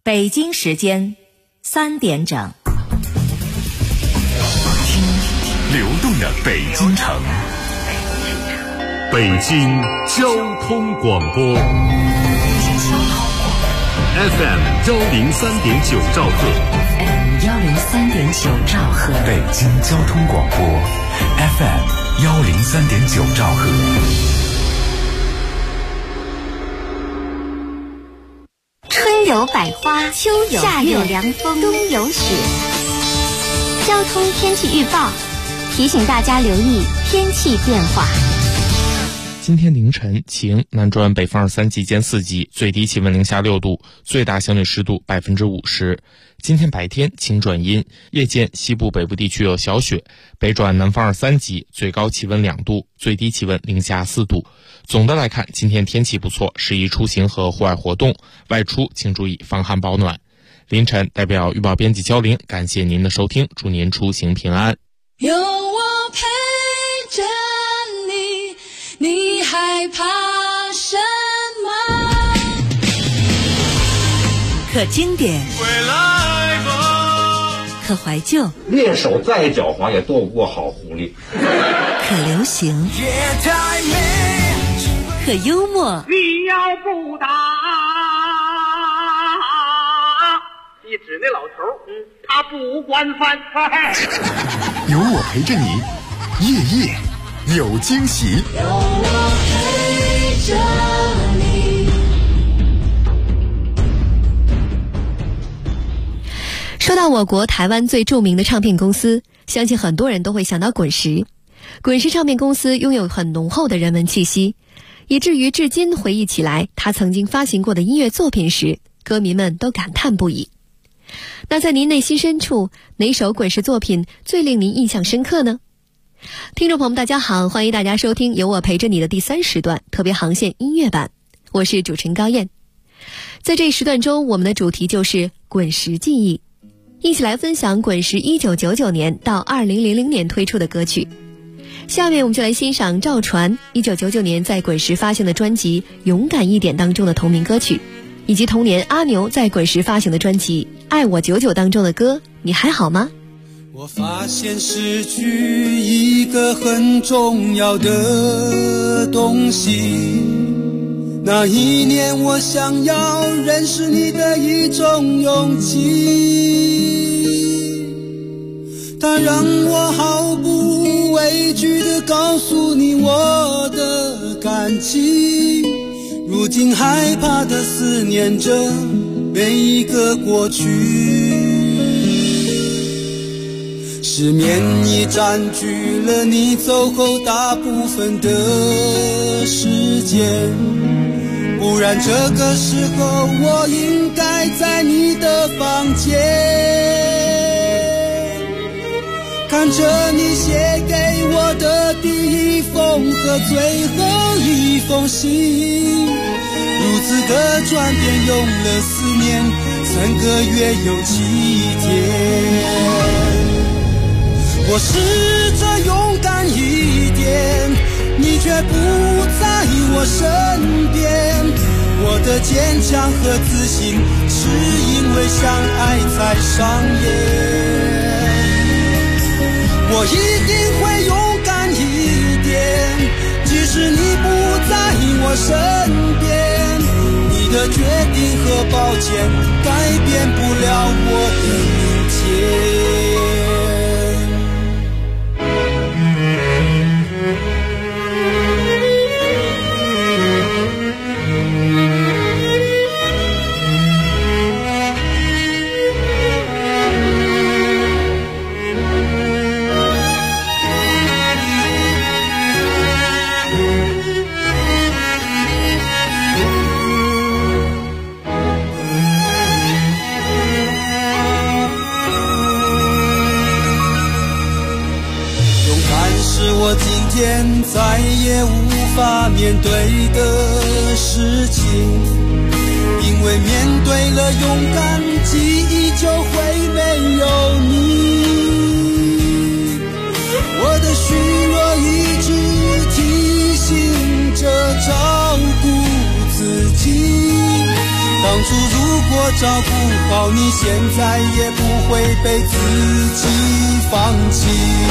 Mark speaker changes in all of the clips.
Speaker 1: 北京时间3点整，
Speaker 2: 听流动的北京城，北京交通广播 FM 103.9兆赫，
Speaker 1: 103.9兆赫，
Speaker 2: 北京交通广播 FM 103.9兆赫。
Speaker 3: 春有百花，秋有夏有凉风，冬有雪。交通天气预报提醒大家留意天气变化。
Speaker 4: 今天凌晨晴，南转北风2-3级见4级，最低气温零下6度，最大相对湿度50%。今天白天晴转阴，夜间西部北部地区有小雪，北转南风2-3级，最高气温2度，最低气温零下4度。总的来看，今天天气不错，适宜出行和户外活动，外出请注意防寒保暖。凌晨代表预报编辑焦玲，感谢您的收听，祝您出行平安。
Speaker 5: 有我陪着你，你害怕什么？
Speaker 1: 可经典，可怀旧，
Speaker 6: 猎手再狡猾也躲不过好狐狸。
Speaker 1: 可流行，可幽默。
Speaker 7: 你要不打，你指那老头，他不管饭菜。
Speaker 2: 有我陪着你，夜夜有惊喜。
Speaker 5: 有我陪着你。
Speaker 8: 说到我国台湾最著名的唱片公司，相信很多人都会想到滚石。滚石唱片公司拥有很浓厚的人文气息，以至于至今回忆起来他曾经发行过的音乐作品时，歌迷们都感叹不已。那在您内心深处，哪首滚石作品最令您印象深刻呢？听众朋友们大家好，欢迎大家收听有我陪着你的第3时段特别航线音乐版，我是主持人高燕。在这一时段中，我们的主题就是滚石记忆，一起来分享滚石1999年到2000年推出的歌曲。下面我们就来欣赏赵传1999年在滚石发行的专辑《勇敢一点》当中的同名歌曲，以及同年阿牛在滚石发行的专辑《爱我99》当中的歌《你还好吗》。
Speaker 9: 我发现失去一个很重要的东西，那一年我想要认识你的一种勇气，它让我毫不畏惧地告诉你我的感激，如今害怕地思念着每一个过去，失眠已占据了你走后大部分的时间，不然这个时候我应该在你的房间，看着你写给我的第一封和最后一封信，如此的转变用了4年3个月有7天。我试着勇敢一点，你却不在我身边，我的坚强和自信是因为相爱才上演。我一定会勇敢一点，即使你不在我身边，你的决定和抱歉改变不了我的明天。我今天再也无法面对的事情，因为面对了勇敢，记忆就会没有你。我的虚弱一直提醒着照顾自己，当初如果我照顾好你，现在也不会被自己放弃。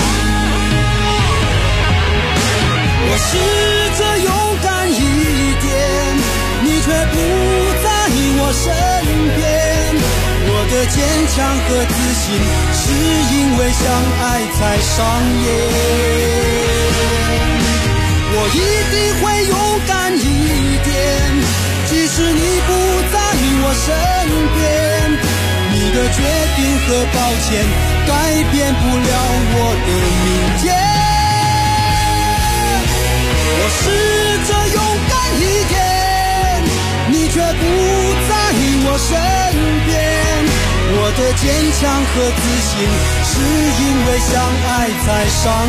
Speaker 9: 我试着勇敢一点，你却不在我身边。我的坚强和自信是因为相爱才上演。我一定会勇敢一点，即使你不在我身边。你的决定和抱歉改变不了我的明天。我试着勇敢一点，你却不在我身边。我的坚强和自信是因为相爱才上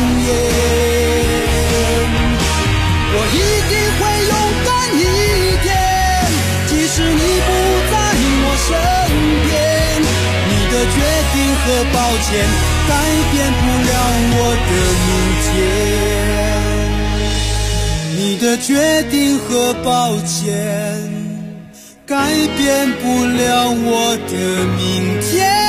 Speaker 9: 演。我一定会勇敢一点，即使你不在我身边。你的决定和抱歉改变不了我的明天。你的决定和抱歉改变不了我的明天。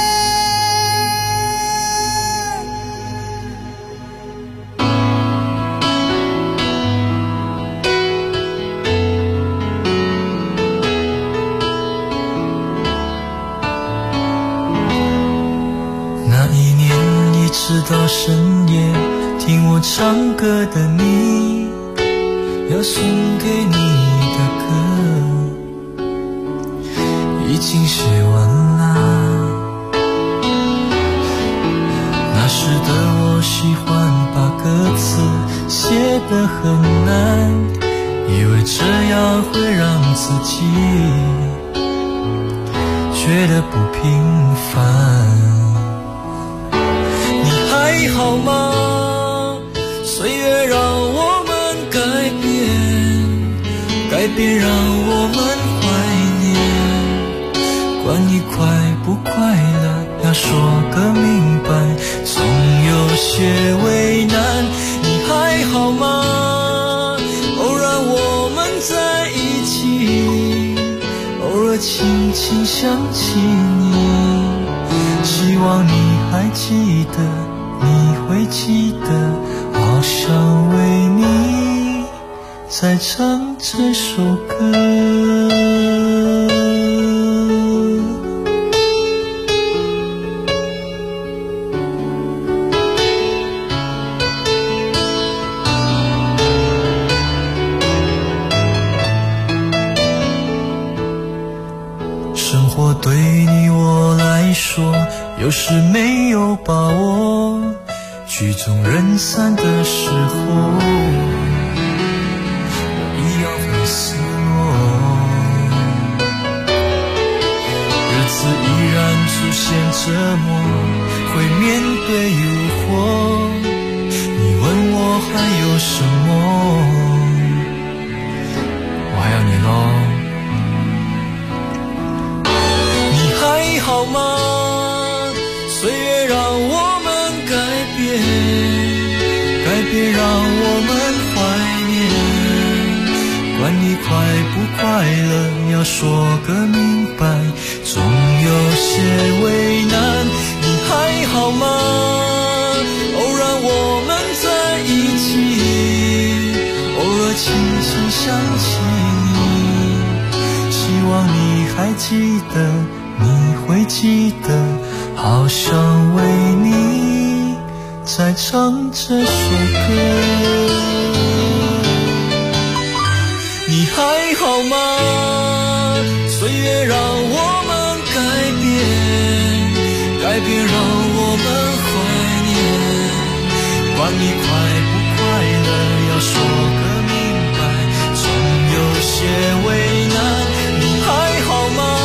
Speaker 10: 那一年一直到深夜听我唱歌的你，要送给你的歌已经写完了。那时的我喜欢把歌词写得很难，以为这样会让自己觉得不平凡。你还好吗？岁月让我们改变，改变让我们管你快不快乐，要说个明白，总有些为难。你还好吗？偶然我们在一起，偶尔轻轻想起你，希望你还记得，你会记得，好想为你再唱这首歌。对你我来说有时没有把握，曲终人散的时候我一样会失落，日子依然出现折磨，会面对诱惑，你问我还有什么，我还要你咯。还好吗？岁月让我们改变，改变让我们怀念，管你快不快乐，要说个明白，总有些为难。你还好吗？偶然我们在一起，偶尔轻轻想起你，希望你还记得，你会记得，好想为你再唱这首歌。你还好吗？岁月让我们改变，改变让我们怀念，管你快不快乐，要说个明白，总有些为难。你还好吗？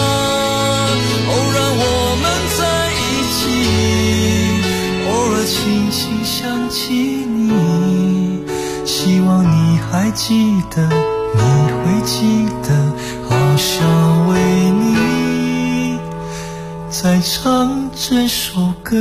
Speaker 10: 轻轻想起你，希望你还记得，你会记得，好想为你再唱这首歌。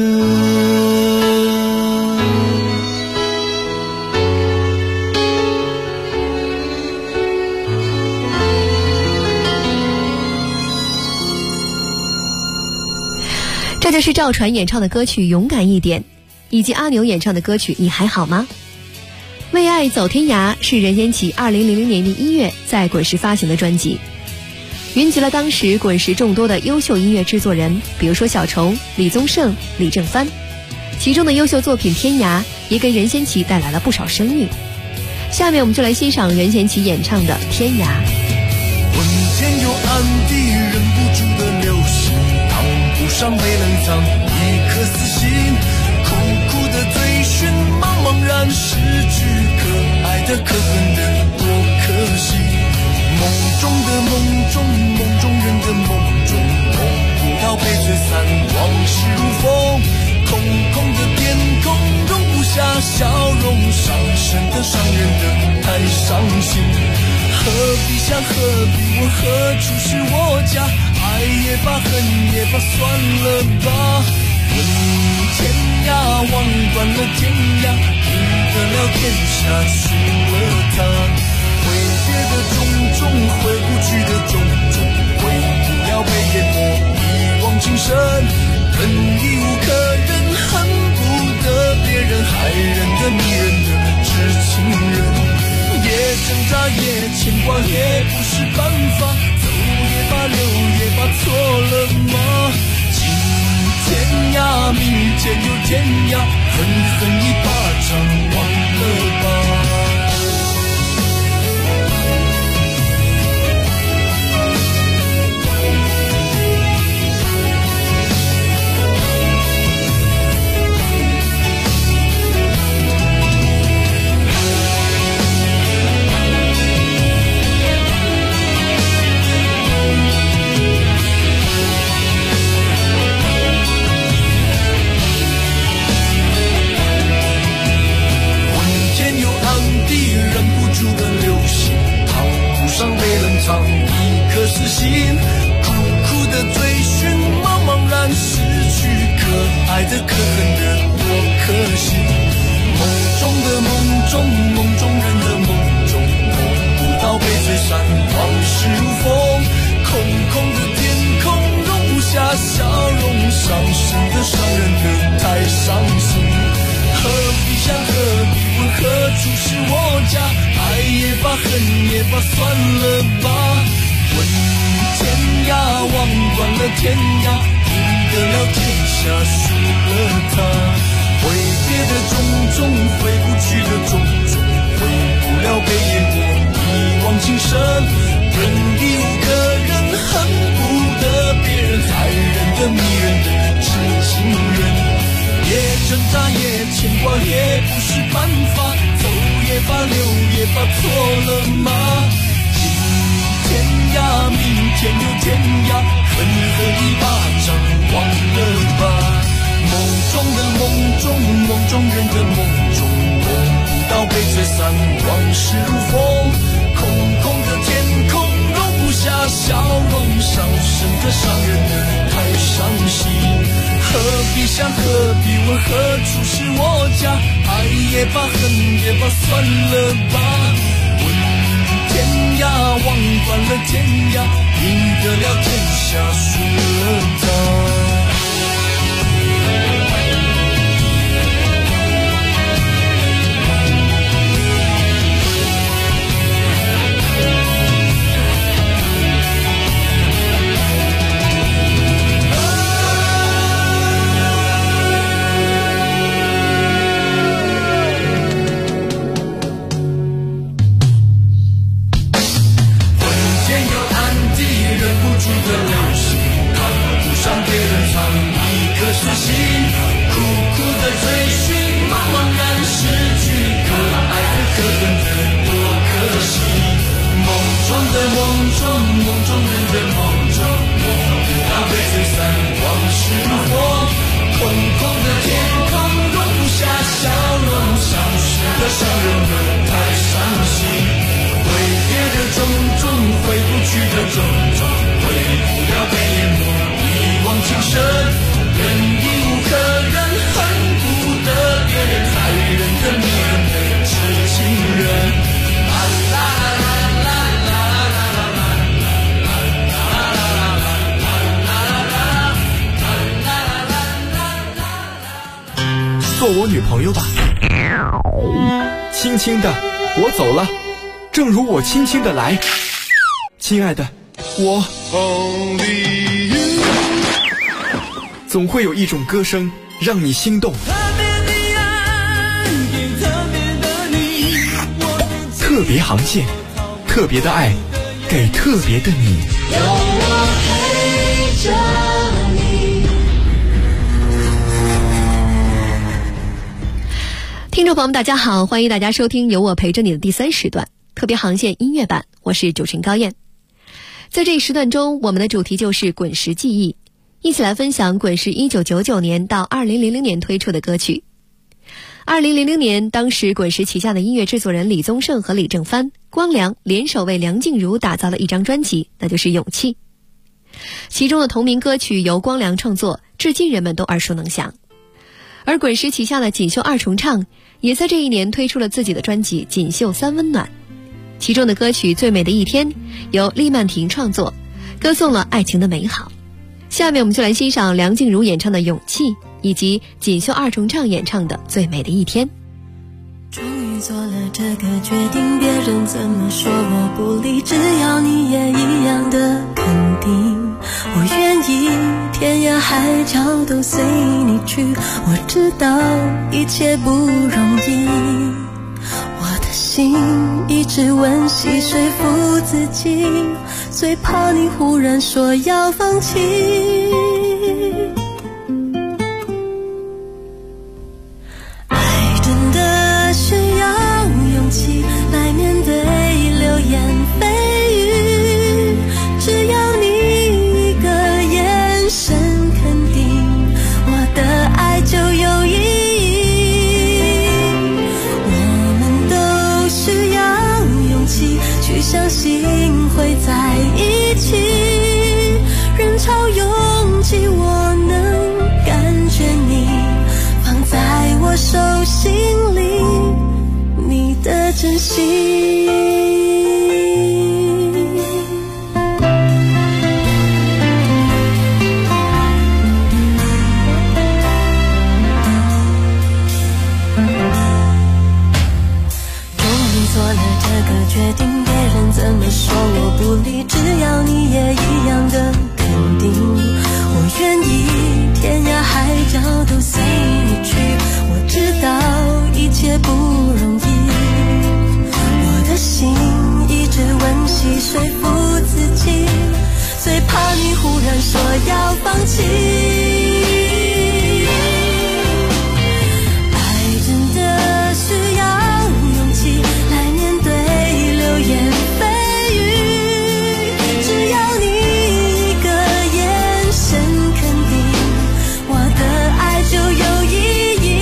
Speaker 8: 这就是赵传演唱的歌曲《勇敢一点》，以及阿牛演唱的歌曲《你还好吗》。为爱走天涯是任贤齐2000年1月在滚石发行的专辑，云集了当时滚石众多的优秀音乐制作人，比如说小虫、李宗盛、李正帆，其中的优秀作品《天涯》也给任贤齐带来了不少声誉。下面我们就来欣赏任贤齐演唱的《天涯》。
Speaker 10: 魂间有暗地忍不住的流星，烫不上被冷藏一颗死心，苦苦的追寻，茫茫然失去，可爱的可恨的多可惜。梦中的梦中，梦中人的梦中，梦不到被吹散，往事如风，空空的天空容不下笑容，伤神的伤人的太伤心。何必想何必问何处是我家，爱也罢恨也罢算了吧。问天涯望断了天涯，赢得了天下输了他。挥别的种种，回不去的种种，回不了被淹没一往情深。忍亦无可忍，恨不得别人害人的迷人的知情人。也挣扎也牵挂也不是办法，走也罢留也罢错了吗？今天涯明天又天涯，狠狠一巴掌忘了吧。上被冷藏一颗死心，苦苦的追寻，茫茫然失去，可爱的可恨的多可惜。梦中的梦中，梦中人的梦中，梦不到被吹散，往事如风，空空的天空容不下笑容，伤神的伤人的太伤心。何必想何必问何处是我家，爱也罢恨也罢算了吧。问天涯望断了天涯，赢得了天下输了他。挥别的种种，回不去的种种，回不了被淹没一往情深。忍亦无可忍，恨不得别人害人的迷人的知情人。也挣扎也牵挂也不是办法，走也罢留也罢错了吗？今天涯明天又天涯，狠狠一巴掌忘了吧。梦中的梦中，梦中人的梦中，梦不到被吹散，往事如风，空空的天空容不下笑容，伤神的伤人的太伤心。何必想何必问何处是我家，爱也罢恨也罢算了吧。问天涯望断了天涯，赢得了天下输了他。的流星，看不上别
Speaker 11: 做我女朋友吧。轻轻的，我走了，正如我轻轻的来。亲爱的，我总会有一种歌声让你心动。特别航线，特别的爱，给特别的你。
Speaker 5: 有我陪着你。
Speaker 8: 听众朋友们大家好，欢迎大家收听由我陪着你的第3时段特别航线音乐版，我是主持人高燕。在这一时段中，我们的主题就是滚石记忆，一起来分享滚石1999年到2000年推出的歌曲。2000年，当时滚石旗下的音乐制作人李宗盛和李正帆、光良联手为梁静茹打造了一张专辑，那就是《勇气》。其中的同名歌曲由光良创作，至今人们都耳熟能详。而滚石旗下的锦绣二重唱也在这一年推出了自己的专辑《锦绣三温暖》，其中的歌曲《最美的一天》由厉曼婷创作，歌颂了爱情的美好。下面我们就来欣赏梁静茹演唱的《勇气》，以及锦绣二重唱演唱的《最美的一天》。
Speaker 12: 终于做了这个决定，别人怎么说我不理，只要你也一样的肯定，我愿意天涯海角都随你去。我知道一切不容易，我的心一直温习说服自己，最怕你忽然说要放弃。爱真的需要勇气来面对流言蜚语，只要你一个眼神肯定，我的爱就有意义。我们都需要勇气去相信会在一起，人潮拥挤我能感觉你放在我手心里，你的真心。终于做了这个决定，别人怎么说我不理，只要你也一样的肯定，我愿意天涯海角都随你去。我知道一切不容易，我的心一直温习说服自己，最怕你忽然说要放弃。爱真的需要勇气来面对流言蜚语，只要你一个眼神肯定，我的爱就有意义。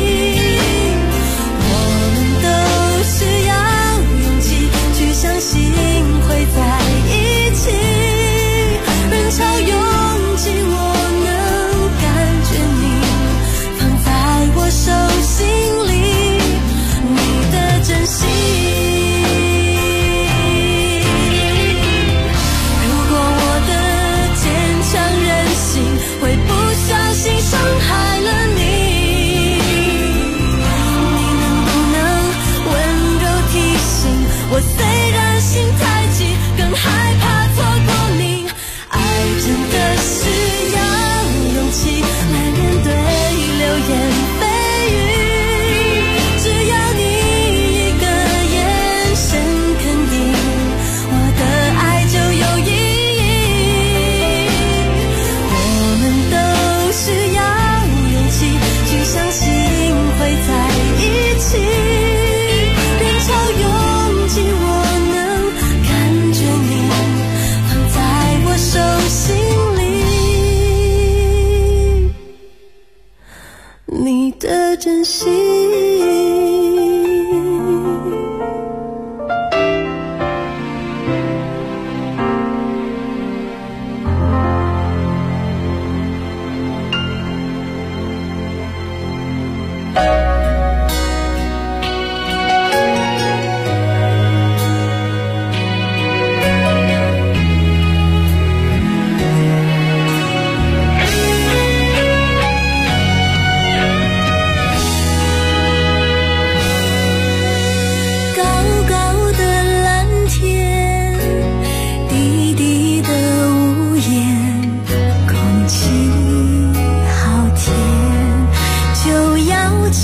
Speaker 12: 我们都需要勇气去相信会在一起，人潮拥挤我能感觉你放在我手心里，你的真心。如果我的坚强任性会不小心伤害了你，你能不能温柔提醒我，虽然心太急，更害怕错过你。爱真的需要勇气来面对流言蜚语，只要你一个眼神肯定，我的爱就有意义。我们都需要勇气去相信会在一起，人潮拥挤我能感觉你放在我手心里，你的真心。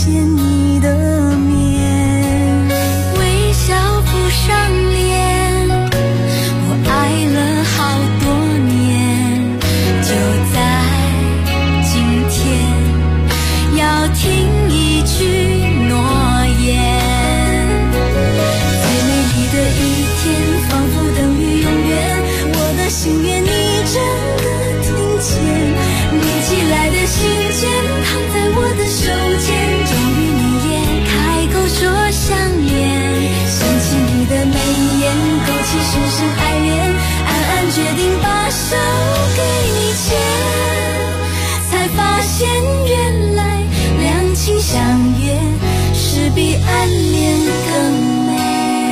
Speaker 12: 见你的面，微笑浮上脸，我爱了好多年，就在今天要听一句诺言。最美丽的一天仿佛等于永远，我的心愿你真的听见，你寄来的信件躺在我的手间，终于你也开口说想念，想起你的眉眼，勾起深深爱恋，暗暗决定把手给你牵，才发现原来两情相悦是比暗恋更美。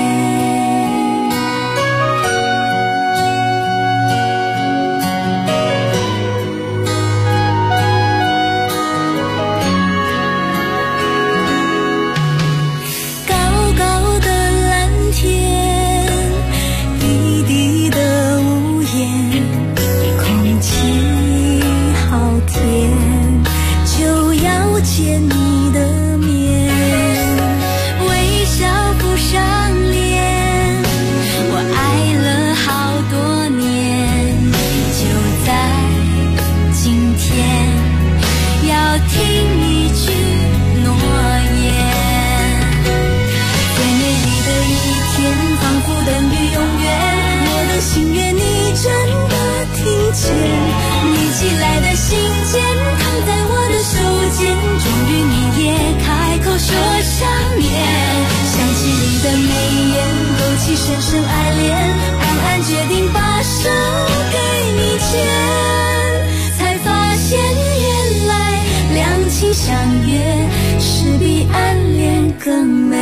Speaker 12: 见你的面，微笑浮上脸，我爱了好多年，就在今天要听一句诺言。最美丽的一天仿佛等于永远，我的心愿你真的听见，你寄来的信件躺在我的手间，终于你也开口说想念，想起你的眉眼，勾起深深爱恋，暗暗决定把手给你牵，才发现原来两情相悦是比暗恋更美。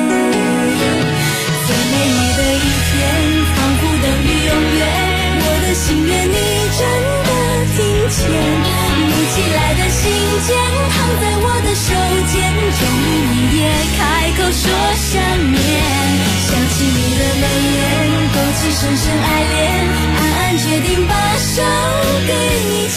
Speaker 12: 最美丽的一天仿佛等于永远，我的心愿你真的听见，你寄来的信件躺在我的手间，终于你也开口说想念，想起你的眉眼，勾起深深爱恋，暗暗决定把手给你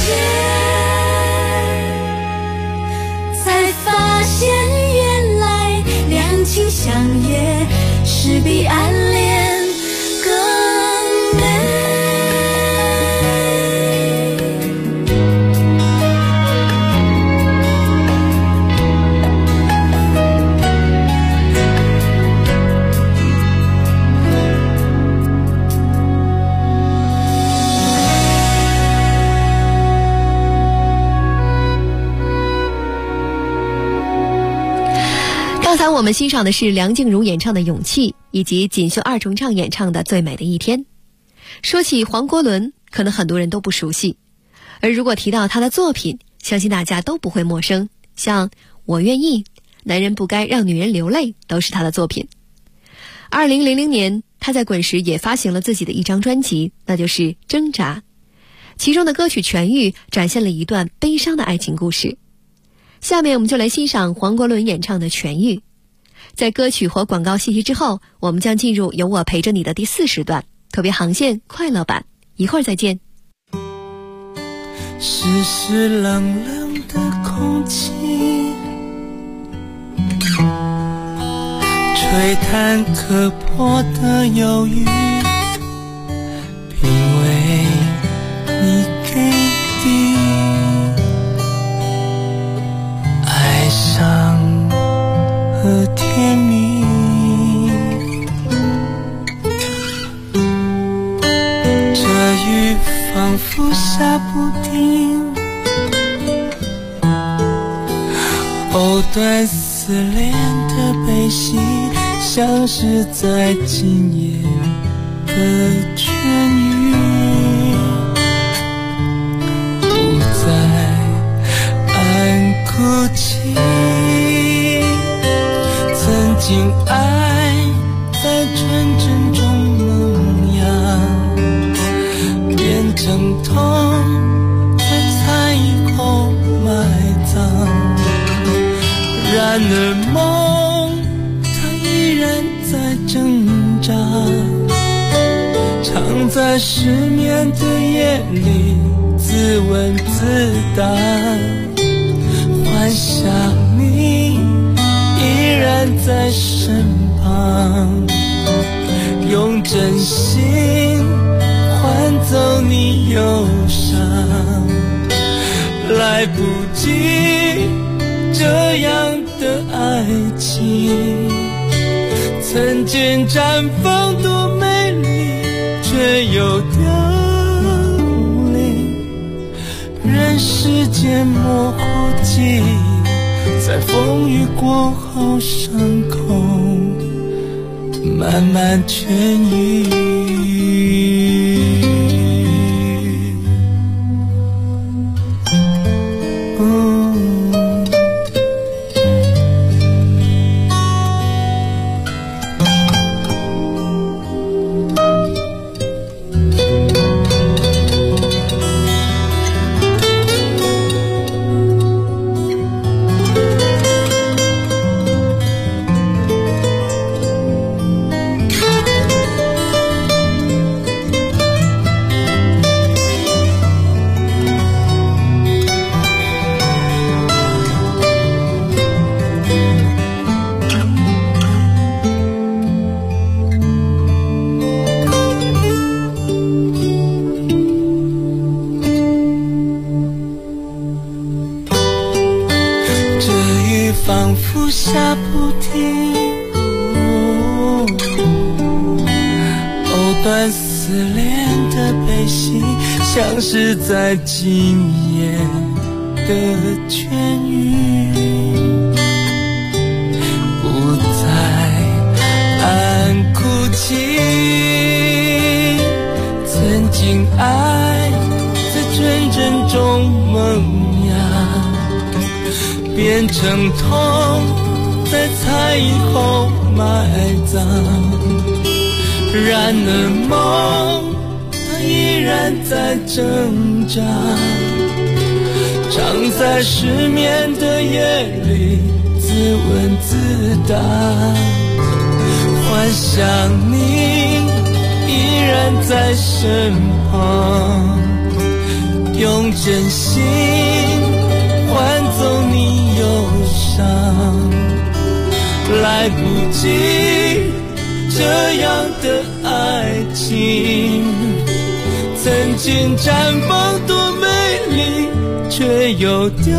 Speaker 12: 牵，才发现原来两情相悦是比暗恋更美。
Speaker 8: 刚才我们欣赏的是梁静茹演唱的《勇气》，以及锦绣二重唱演唱的《最美的一天》。说起黄国伦，可能很多人都不熟悉，而如果提到他的作品，相信大家都不会陌生，像《我愿意》、《男人不该让女人流泪》都是他的作品。2000年，他在滚石也发行了自己的一张专辑，那就是《挣扎》，其中的歌曲《痊愈》展现了一段悲伤的爱情故事。下面我们就来欣赏黄国伦演唱的《痊愈》。在歌曲和广告信息之后，我们将进入有我陪着你的第4时段，特别航线快乐版，一会儿再见。
Speaker 10: 湿湿冷冷的空气，吹弹可破的忧郁，品味你给的哀伤和甜蜜，这雨仿佛下不停，藕断丝连的悲喜，像是在今夜的痊愈，不再暗哭泣，曾经爱在纯真中萌芽，变成痛在猜疑后埋葬，然而梦它依然在挣扎，常在失眠的夜里自问自答，幻想你在身旁，用真心换走你忧伤，来不及这样的爱情，曾经绽放多美丽，却又凋零，任时间模糊记忆，在风雨过后伤口慢慢痊愈。仿佛下不停，藕断丝连的悲喜，像是在今夜的痊愈，不再暗哭泣。曾经爱在纯真中萌芽，变成痛，在猜疑后埋葬。然而梦，它依然在挣扎，常在失眠的夜里自问自答。幻想你依然在身旁，用真心换走你忧伤，来不及这样的爱情，曾经绽放多美丽，却又凋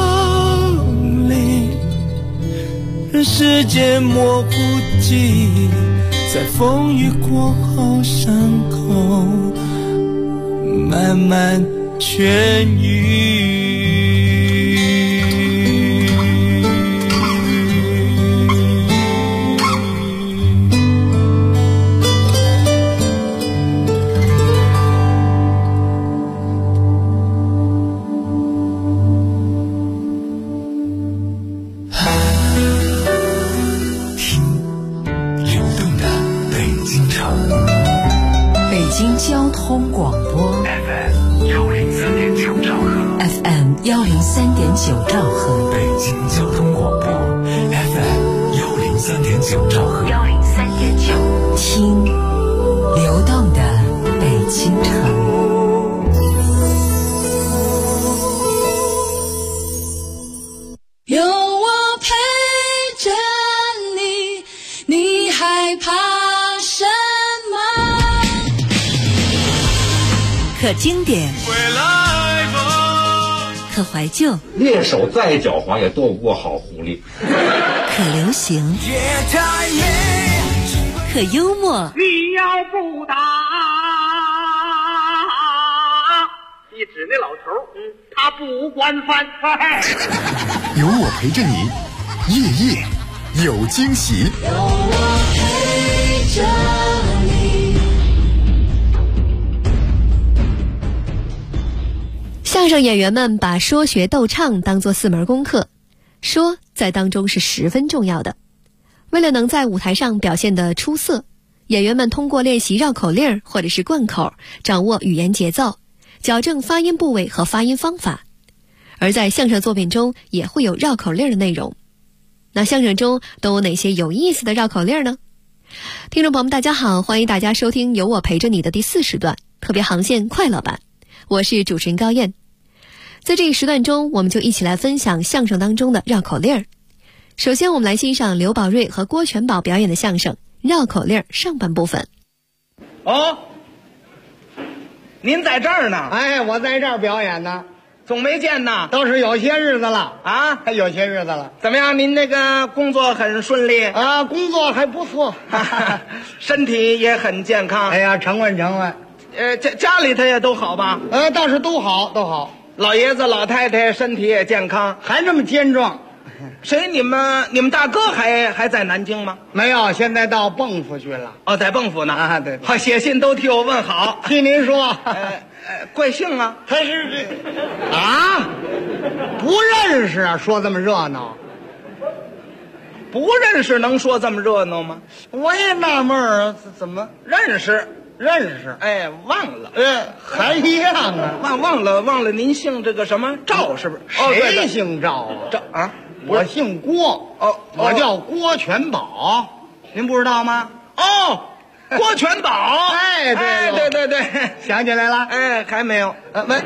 Speaker 10: 零，任时间模糊记忆，在风雨过后伤口慢慢痊愈。
Speaker 1: 交通广播
Speaker 2: FM 103.9兆赫
Speaker 1: FM 103.9兆赫，
Speaker 2: 北京交通广播 FM 103.9兆赫
Speaker 1: 103.9，听流动的北京城。
Speaker 12: 有我陪着你，你害怕什么？
Speaker 1: 可经典，可怀旧，
Speaker 6: 猎手再狡猾也斗不过好狐狸。
Speaker 1: 可流行，可幽默。
Speaker 7: 你要不打，你指那老头，他不惯犯。
Speaker 13: 有我陪着你，夜夜有惊喜。
Speaker 5: 有我陪着你。
Speaker 8: 相声演员们把说学逗唱当作4门功课，说在当中是十分重要的。为了能在舞台上表现得出色，演员们通过练习绕口令或者是贯口，掌握语言节奏，矫正发音部位和发音方法。而在相声作品中也会有绕口令的内容。那相声中都有哪些有意思的绕口令呢？听众朋友们大家好，欢迎大家收听有我陪着你的第4时段特别航线快乐版，我是主持人高燕。在这一时段中，我们就一起来分享相声当中的绕口令。 首先，我们来欣赏刘宝瑞和郭全宝表演的相声《绕口令》上半部分。
Speaker 7: 哦，您在这儿呢？
Speaker 14: 哎，我在这儿表演呢，
Speaker 7: 总没见呢。
Speaker 14: 都是有些日子了
Speaker 7: 啊，
Speaker 14: 还有些日子了。
Speaker 7: 怎么样？您那个工作很顺利
Speaker 14: 啊？工作还不错，
Speaker 7: 身体也很健康。
Speaker 14: 哎呀，成问。
Speaker 7: 家里头也都好吧？
Speaker 14: 倒是都好，都好。
Speaker 7: 老爷子老太太身体也健康，
Speaker 14: 还这么坚壮。
Speaker 7: 谁？你们大哥还在南京吗？
Speaker 14: 没有，现在到蚌埠去了。
Speaker 7: 哦，在蚌埠呢。
Speaker 14: 啊，对。
Speaker 7: 好，写信都替我问好。
Speaker 14: 替您说。
Speaker 7: 贵姓啊？
Speaker 14: 他是这啊，不认识啊，说这么热闹。
Speaker 7: 不认识能说这么热闹吗？
Speaker 14: 我也纳闷啊，怎么
Speaker 7: 认识？哎，忘了。
Speaker 14: 还一样啊。
Speaker 7: 忘了您姓这个什么赵是不是？
Speaker 14: 谁姓赵啊？
Speaker 7: 赵啊，
Speaker 14: 我姓郭。我叫郭全宝，您不知道吗？
Speaker 7: 哦，郭全宝。
Speaker 14: 哎，
Speaker 7: 对，
Speaker 14: 想起来了。
Speaker 7: 哎，还没有。
Speaker 14: 没。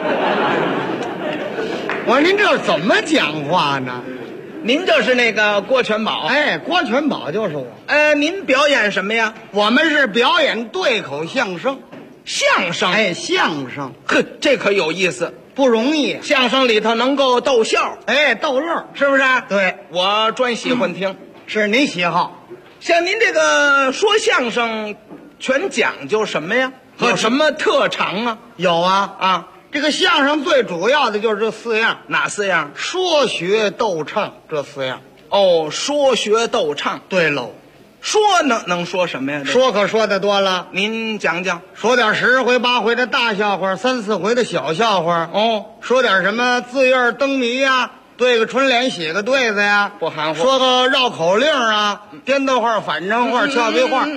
Speaker 14: 我说您这怎么讲话呢？
Speaker 7: 您就是那个郭全宝。
Speaker 14: 哎，郭全宝就是我。
Speaker 7: 您表演什么呀？
Speaker 14: 我们是表演对口相声。
Speaker 7: 相声？
Speaker 14: 哎，相声。
Speaker 7: 呵，这可有意思，
Speaker 14: 不容易。
Speaker 7: 相声里头能够逗笑，
Speaker 14: 哎，逗乐，
Speaker 7: 是不是？
Speaker 14: 对，
Speaker 7: 我专喜欢听。
Speaker 14: 是您喜好。
Speaker 7: 像您这个说相声，全讲究什么呀？有什么特长啊？
Speaker 14: 有啊。这个相声最主要的就是这4样。
Speaker 7: 哪4样？
Speaker 14: 说学逗唱这4样。
Speaker 7: 哦，说学逗唱。
Speaker 14: 对喽。
Speaker 7: 说能说什么呀？
Speaker 14: 说可说的多了，
Speaker 7: 您讲讲。
Speaker 14: 说点10回8回的大笑话，3、4回的小笑话。
Speaker 7: 哦，
Speaker 14: 说点什么字印灯谜呀，对个春联写个对子呀，
Speaker 7: 不含糊。
Speaker 14: 说个绕口令啊，颠倒话、反正话、俏皮话。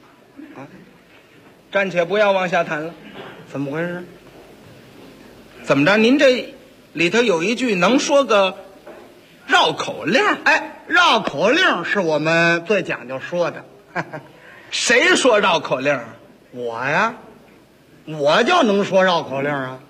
Speaker 7: 暂且不要往下谈了。
Speaker 14: 怎么回事？
Speaker 7: 怎么着？您这里头有一句能说个绕口令？
Speaker 14: 哎，绕口令是我们最讲究说的。
Speaker 7: 谁说绕口令？
Speaker 14: 我呀，我就能说绕口令啊。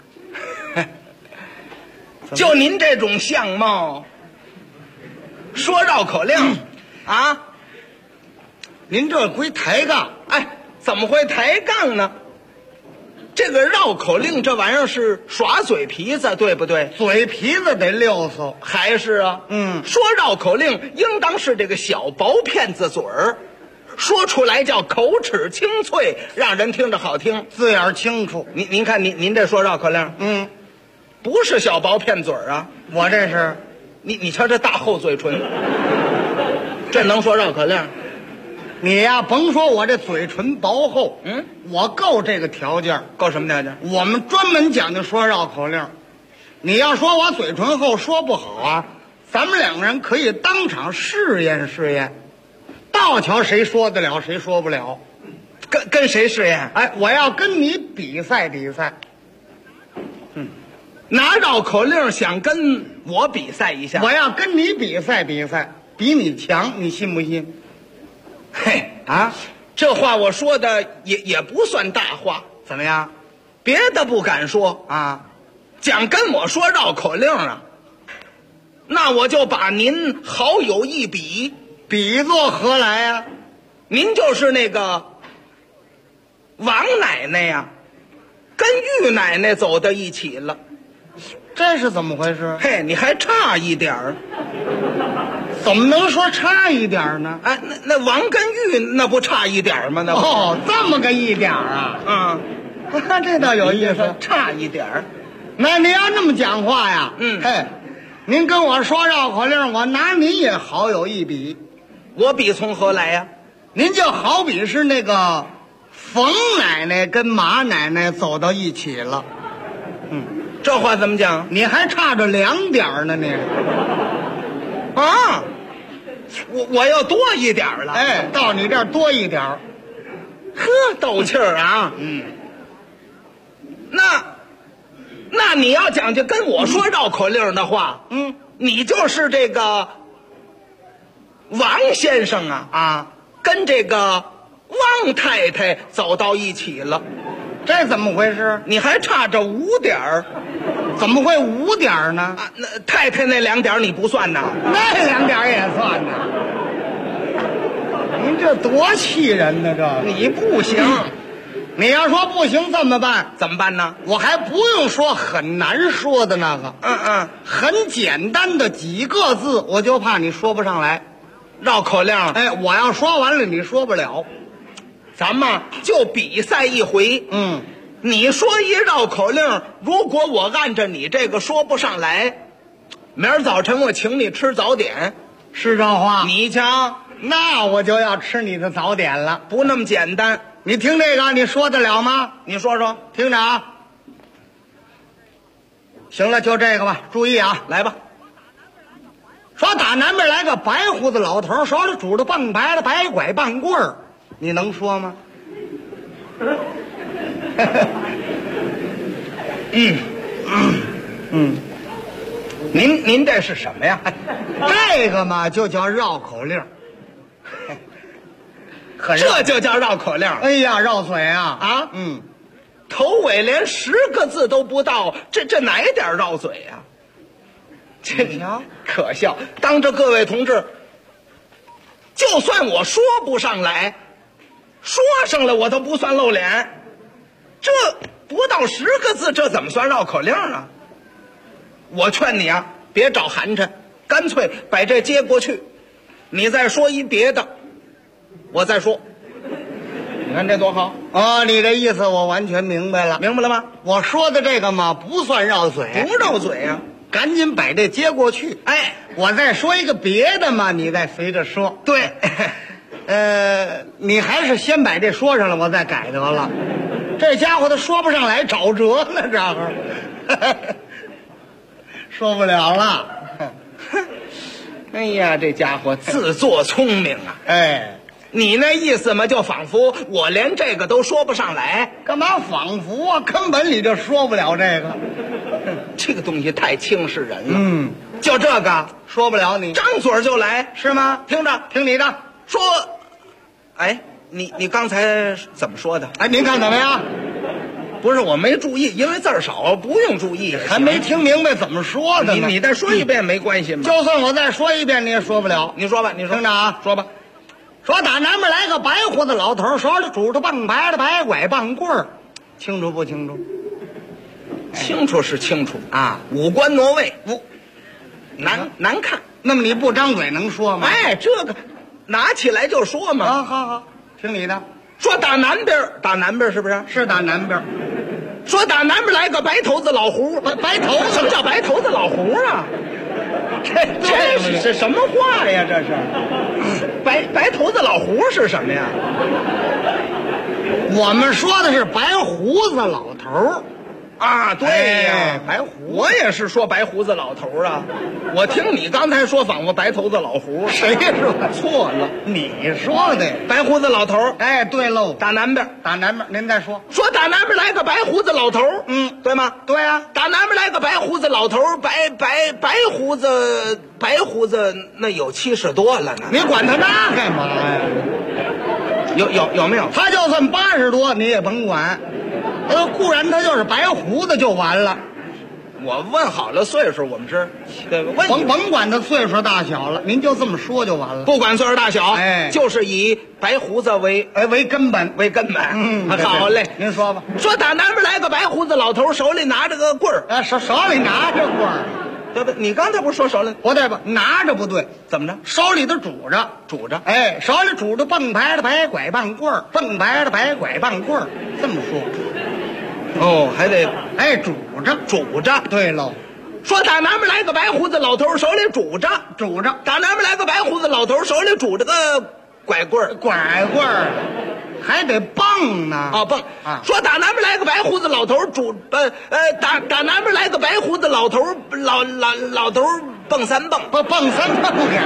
Speaker 7: 就您这种相貌，说绕口令啊？
Speaker 14: 您这归抬杠。
Speaker 7: 哎，怎么会抬杠呢？这个绕口令这玩意儿是耍嘴皮子，对不对？
Speaker 14: 嘴皮子得溜索，
Speaker 7: 还是啊？说绕口令应当是这个小薄片子嘴儿，说出来叫口齿清脆，让人听着好听，
Speaker 14: 字眼清楚。
Speaker 7: 您看您这说绕口令，不是小薄片嘴儿啊，
Speaker 14: 我这是，
Speaker 7: 你瞧这大厚嘴唇，这能说绕口令？
Speaker 14: 你呀，甭说我这嘴唇薄厚，我够这个条件。
Speaker 7: 够什么条件？
Speaker 14: 我们专门讲究说绕口令。你要说我嘴唇厚说不好啊，咱们2个人可以当场试验试验，倒瞧谁说得了谁说不了。
Speaker 7: 跟谁试验？
Speaker 14: 哎，我要跟你比赛比赛。
Speaker 7: 拿绕口令想跟我比赛一下？
Speaker 14: 我要跟你比赛比赛，比你强，你信不信？
Speaker 7: 嘿啊，这话我说的也不算大话。
Speaker 14: 怎么样？
Speaker 7: 别的不敢说
Speaker 14: 啊，
Speaker 7: 讲跟我说绕口令啊，那我就把您好有一比。
Speaker 14: 比作何来呀？
Speaker 7: 您就是那个王奶奶呀，跟玉奶奶走到一起了。
Speaker 14: 这是怎么回事？
Speaker 7: 嘿，你还差一点儿。
Speaker 14: 怎么能说差一点呢？
Speaker 7: 哎，那王跟玉那不差一点吗？那不
Speaker 14: 哦，这么个一点啊？这倒有意思，
Speaker 7: 差一点。
Speaker 14: 那您要那么讲话呀？嘿，您跟我说绕口令，我拿您也好有一比。
Speaker 7: 我比从何来呀？
Speaker 14: 您就好比是那个冯奶奶跟马奶奶走到一起了。
Speaker 7: 这话怎么讲？
Speaker 14: 你还差着2点呢，你。
Speaker 7: 啊，我要多一点了。
Speaker 14: 哎，到你这儿多一点。
Speaker 7: 呵，斗气儿啊。那你要讲究跟我说绕口令的话，你就是这个王先生啊，跟这个汪太太走到一起了。
Speaker 14: 这怎么回事？
Speaker 7: 你还差着5点儿。
Speaker 14: 怎么会5点呢？
Speaker 7: 啊，那太太那2点你不算呐？
Speaker 14: 那2点也算呢。您这多气人呢！这
Speaker 7: 你不行，
Speaker 14: 你要说不行怎么办？
Speaker 7: 怎么办呢？
Speaker 14: 我还不用说很难说的那个，很简单的几个字，我就怕你说不上来，
Speaker 7: 绕口令。
Speaker 14: 哎，我要说完了你说不了，
Speaker 7: 咱们就比赛一回。你说一绕口令，如果我按着你这个说不上来，明儿早晨我请你吃早点，
Speaker 14: 是这话？
Speaker 7: 你瞧，
Speaker 14: 那我就要吃你的早点了。
Speaker 7: 不那么简单。
Speaker 14: 你听这个，你说得了吗？
Speaker 7: 你说说，
Speaker 14: 听着啊。行了，就这个吧。注意啊，
Speaker 7: 来吧。
Speaker 14: 说打南边来个白胡子老头，手里拄着棒白的白拐棒棍儿，你能说吗？
Speaker 7: 您这是什么呀？
Speaker 14: 这个嘛，就叫绕口令。
Speaker 7: 这就叫绕口令。
Speaker 14: 哎呀，绕嘴啊！
Speaker 7: 啊，头尾连10个字都不到，这哪点绕嘴呀？这可笑！当着各位同志，就算我说不上来，说上来我都不算露脸。这不到10个字，这怎么算绕口令啊？我劝你啊，别找寒碜，干脆把这接过去，你再说一别的，我再说。你看这多好
Speaker 14: 啊！你这意思我完全明白了，
Speaker 7: 明白了吗？
Speaker 14: 我说的这个嘛，不算绕嘴，
Speaker 7: 不绕嘴啊！
Speaker 14: 赶紧把这接过去。
Speaker 7: 哎，
Speaker 14: 我再说一个别的嘛，你再随着说。
Speaker 7: 对，
Speaker 14: 你还是先把这说上了，我再改得了。这家伙他说不上来，找辙呢，这会说不了了。
Speaker 7: 哎呀，这家伙自作聪明啊！
Speaker 14: 哎，
Speaker 7: 你那意思嘛，就仿佛我连这个都说不上来。
Speaker 14: 干嘛仿佛啊？根本你就说不了这个。
Speaker 7: 这个东西太轻视人了。就这个
Speaker 14: 说不了你，
Speaker 7: 张嘴就来
Speaker 14: 是吗？
Speaker 7: 听着，
Speaker 14: 听你的。
Speaker 7: 说，哎，你刚才怎么说的？
Speaker 14: 哎，您看怎么样？
Speaker 7: 不是，我没注意，因为字儿少，不用注意。
Speaker 14: 还没听明白怎么说的呢。
Speaker 7: 你再说一遍没关系吗？
Speaker 14: 就算我再说一遍，你也说不了。
Speaker 7: 你说吧，你说。
Speaker 14: 听着啊，
Speaker 7: 说吧。
Speaker 14: 说打南边来个白胡子老头，手里拄着棒白的白拐棒棍儿，清楚不清楚？
Speaker 7: 清楚是清楚
Speaker 14: 啊，
Speaker 7: 五官挪位，难看。
Speaker 14: 那么你不张嘴能说吗？
Speaker 7: 哎，这个拿起来就说嘛。
Speaker 14: 啊，好，听你的。
Speaker 7: 说打南边是不是？
Speaker 14: 是打南边。
Speaker 7: 说打南边来个白头子老胡，
Speaker 14: 白头子？
Speaker 7: 什么叫白头子老胡啊？这是什么话呀？这是白头子老胡是什么呀？
Speaker 14: 我们说的是白胡子老头
Speaker 7: 啊，对呀，
Speaker 14: 白胡。
Speaker 7: 我也是说白胡子老头啊。我听你刚才说仿佛白头子老胡，
Speaker 14: 谁说
Speaker 7: 错了？
Speaker 14: 你说的
Speaker 7: 白胡子老头。
Speaker 14: 哎，对喽，
Speaker 7: 打南边，
Speaker 14: 您再说。
Speaker 7: 说打南边来个白胡子老头，对吗？
Speaker 14: 对啊，
Speaker 7: 打南边来个白胡子老头，白胡子，那有70多了呢。
Speaker 14: 你管他那干嘛呀？
Speaker 7: 有没有？
Speaker 14: 他就算80多，你也甭管。固然他就是白胡子就完了。
Speaker 7: 我问好了岁数，我们是
Speaker 14: 甭管他岁数大小了，您就这么说就完了。
Speaker 7: 不管岁数大小，
Speaker 14: 哎，
Speaker 7: 就是以白胡子为
Speaker 14: 根本。
Speaker 7: 好嘞，
Speaker 14: 您说吧。
Speaker 7: 说打南边来个白胡子老头，手里拿着个棍儿，
Speaker 14: 手里拿着棍儿。
Speaker 7: 对不？你刚才不是说手里
Speaker 14: 不对吧？拿着不对，
Speaker 7: 怎么着？
Speaker 14: 手里头拄着，哎，手里拄着棒牌的白拐棒棍儿，棒牌的白拐棒棍儿，这么说。
Speaker 7: 哦，还得
Speaker 14: 拄着。对喽。
Speaker 7: 说打南边来个白胡子老头，手里拄着。打南边来个白胡子老头，手里拄着个拐棍儿，还得蹦呢。哦，蹦啊！说打南边来个白胡子老头，打南边来个白胡子老头，老头蹦3蹦，
Speaker 14: 蹦3蹦去。